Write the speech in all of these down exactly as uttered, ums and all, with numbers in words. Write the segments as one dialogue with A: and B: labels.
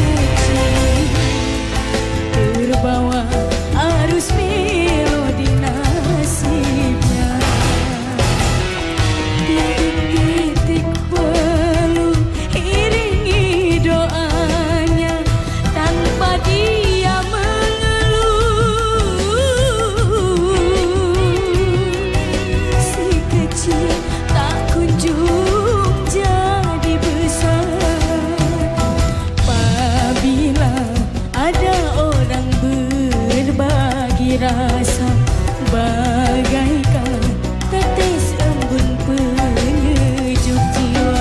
A: kecil, terbawa arus melodi nasibnya. Titik-titik belum iringi doanya, tanpa dia mengeluh. Si kecil tak kunjung jadi besar. Apabila ada orang berbagi rasa, bagaikan tetes embun penyejuk jiwa.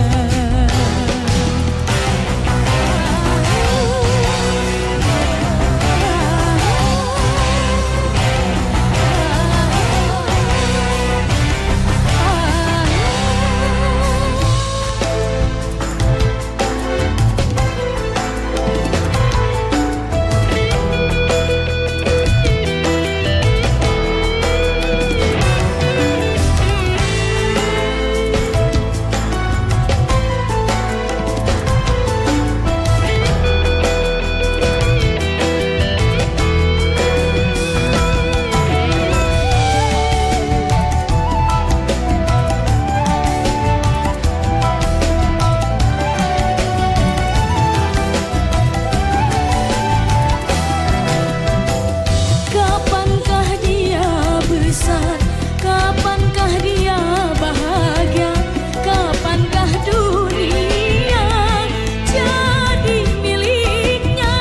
A: Kapankah dia besar? Kapankah dia bahagia? Kapankah dunia jadi miliknya?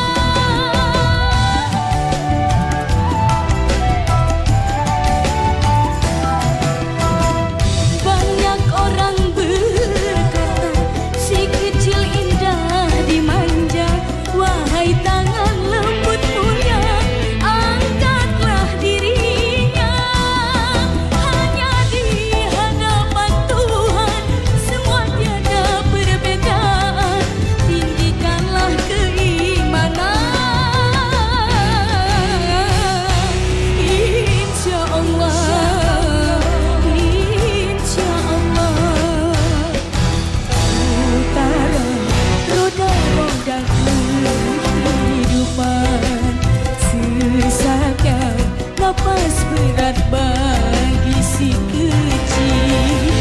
A: Banyak orang berkata si kecil indah dimanja. Wahai tangan lembut mulia, angkatlah dirinya. Hanya di hadapan Tuhan semua tiada perbedaan. Tinggikanlah keimanan. Insya Allah, insya Allah. Utara roda-roda kehidupan, sesakan napas berat bagi si kecil.